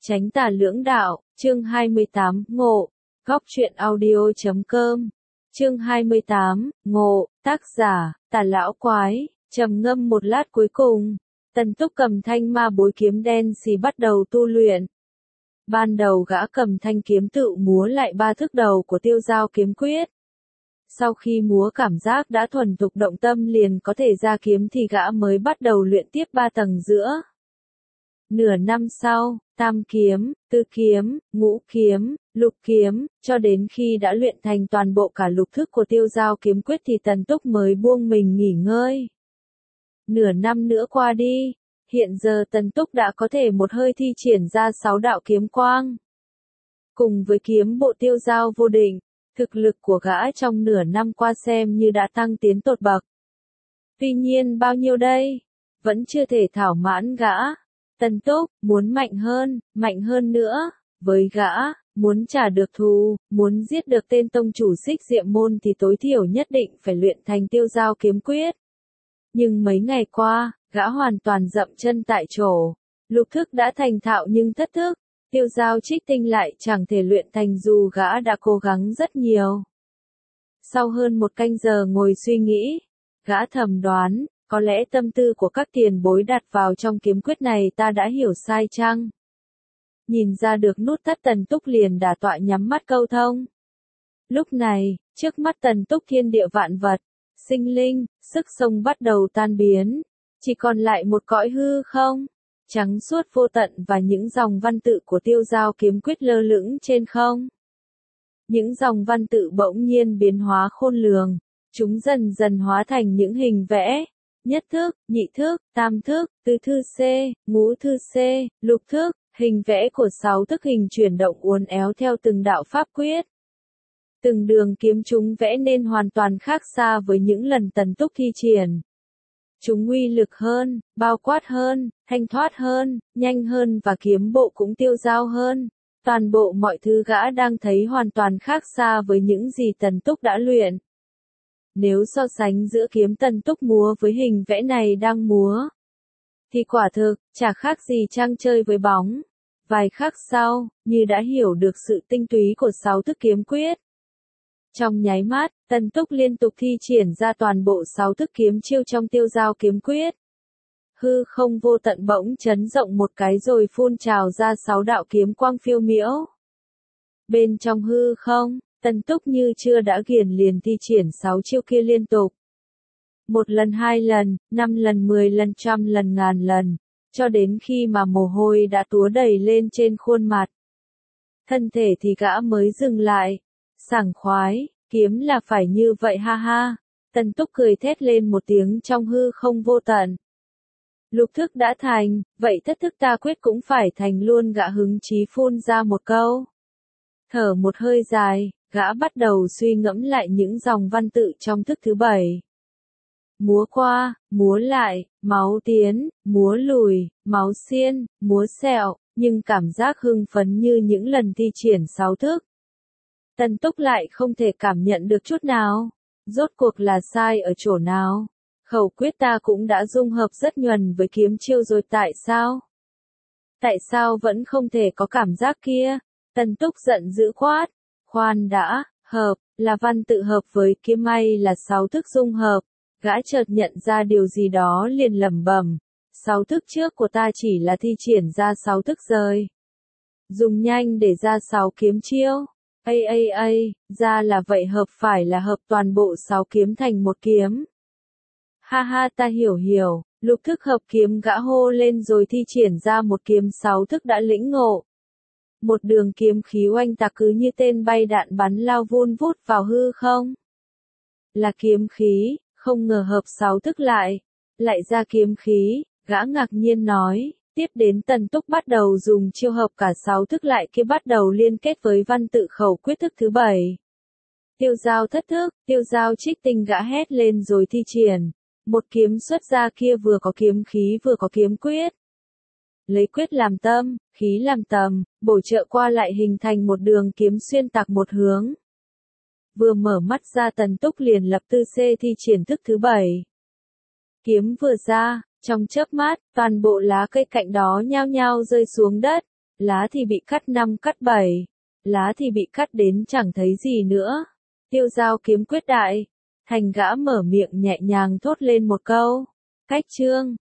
Chánh tà lưỡng đạo, chương 28, ngộ, góc truyện audio.com, chương 28, ngộ, tác giả, Tà Lão Quái, trầm ngâm một lát cuối cùng, Tần Túc cầm thanh ma bối kiếm đen xì bắt đầu tu luyện. Ban đầu gã cầm thanh kiếm tự múa lại ba thức đầu của Tiêu Giao kiếm quyết. Sau khi múa cảm giác đã thuần thục động tâm liền có thể ra kiếm thì gã mới bắt đầu luyện tiếp ba tầng giữa. Nửa năm sau, tam kiếm, tứ kiếm, ngũ kiếm, lục kiếm, cho đến khi đã luyện thành toàn bộ cả lục thức của Tiêu Giao kiếm quyết thì Tần Túc mới buông mình nghỉ ngơi. Nửa năm nữa qua đi, hiện giờ Tần Túc đã có thể một hơi thi triển ra 6 đạo kiếm quang. Cùng với kiếm bộ Tiêu Giao vô định, thực lực của gã trong nửa năm qua xem như đã tăng tiến tột bậc. Tuy nhiên bao nhiêu đây? Vẫn chưa thể thỏa mãn gã. Tần Túc, muốn mạnh hơn nữa, với gã, muốn trả được thù, muốn giết được tên tông chủ Xích Diệm Môn thì tối thiểu nhất định phải luyện thành Tiêu Giao kiếm quyết. Nhưng mấy ngày qua, gã hoàn toàn dậm chân tại chỗ, lục thức đã thành thạo nhưng thất thức, Tiêu Giao trích tinh lại chẳng thể luyện thành dù gã đã cố gắng rất nhiều. Sau hơn một canh giờ ngồi suy nghĩ, gã thầm đoán, có lẽ tâm tư của các tiền bối đặt vào trong kiếm quyết này ta đã hiểu sai chăng? Nhìn ra được nút thắt Tần Túc liền đả tọa nhắm mắt câu thông. Lúc này, trước mắt Tần Túc thiên địa vạn vật, sinh linh, sức sống bắt đầu tan biến, chỉ còn lại một cõi hư không, trắng suốt vô tận và những dòng văn tự của Tiêu Giao kiếm quyết lơ lửng trên không. Những dòng văn tự bỗng nhiên biến hóa khôn lường, chúng dần dần hóa thành những hình vẽ. Nhất thức, nhị thức, tam thức, tứ thư C, ngũ thư C, lục thức, hình vẽ của 6 thức hình chuyển động uốn éo theo từng đạo pháp quyết. Từng đường kiếm chúng vẽ nên hoàn toàn khác xa với những lần Tần Túc thi triển. Chúng uy lực hơn, bao quát hơn, thanh thoát hơn, nhanh hơn và kiếm bộ cũng tiêu dao hơn. Toàn bộ mọi thứ gã đang thấy hoàn toàn khác xa với những gì Tần Túc đã luyện. Nếu so sánh giữa kiếm Tần Túc múa với hình vẽ này đang múa, thì quả thực, chả khác gì trăng chơi với bóng. Vài khắc sau, như đã hiểu được sự tinh túy của 6 thức kiếm quyết. Trong nháy mắt, Tần Túc liên tục thi triển ra toàn bộ 6 thức kiếm chiêu trong Tiêu Giao kiếm quyết. Hư không vô tận bỗng chấn rộng một cái rồi phun trào ra 6 đạo kiếm quang phiêu miễu. Bên trong hư không, Tần Túc như chưa đã ghiền liền thi triển 6 chiêu kia liên tục. 1 lần 2 lần, 5 lần 10 lần 100 lần ngàn lần, cho đến khi mà mồ hôi đã túa đầy lên trên khuôn mặt. Thân thể thì gã mới dừng lại. Sảng khoái, kiếm là phải như vậy ha ha. Tần Túc cười thét lên một tiếng trong hư không vô tận. Lục thức đã thành, vậy thất thức ta quyết cũng phải thành luôn, gã hứng chí phun ra một câu. Thở một hơi dài, gã bắt đầu suy ngẫm lại những dòng văn tự trong thức thứ 7. Múa qua, múa lại, máu tiến, múa lùi, máu xiên, múa sẹo, nhưng cảm giác hưng phấn như những lần thi triển 6 thức. Tần Túc lại không thể cảm nhận được chút nào. Rốt cuộc là sai ở chỗ nào? Khẩu quyết ta cũng đã dung hợp rất nhuần với kiếm chiêu rồi tại sao? Tại sao vẫn không thể có cảm giác kia? Tần Túc giận dữ quát. Khoan đã, hợp, là văn tự hợp với kiếm may là 6 thức dung hợp. Gã chợt nhận ra điều gì đó liền lẩm bẩm. 6 thức trước của ta chỉ là thi triển ra 6 thức rời. Dùng nhanh để ra 6 kiếm chiêu. Ra là vậy, hợp phải là hợp toàn bộ 6 kiếm thành một kiếm. Ha ha, ta hiểu, lục thức hợp kiếm, gã hô lên rồi thi triển ra một kiếm 6 thức đã lĩnh ngộ. Một đường kiếm khí oanh tạc cứ như tên bay đạn bắn lao vun vút vào hư không. Là kiếm khí, không ngờ hợp 6 thức lại ra kiếm khí, gã ngạc nhiên nói. Tiếp đến Tần Túc bắt đầu dùng chiêu hợp cả 6 thức lại kia bắt đầu liên kết với văn tự khẩu quyết thức thứ 7. Tiêu Giao thất thức, Tiêu Giao trích tinh, gã hét lên rồi thi triển. Một kiếm xuất ra kia vừa có kiếm khí vừa có kiếm quyết. Lấy quyết làm tâm, khí làm tầm, bổ trợ qua lại hình thành một đường kiếm xuyên tạc một hướng. Vừa mở mắt ra Tần Túc liền lập tư xê thi triển thức thứ 7. Kiếm vừa ra, trong chớp mắt, toàn bộ lá cây cạnh đó nhao nhao rơi xuống đất, lá thì bị cắt 5 cắt 7, lá thì bị cắt đến chẳng thấy gì nữa. Tiêu Dao kiếm quyết đại, thành gã mở miệng nhẹ nhàng thốt lên một câu. Cách chương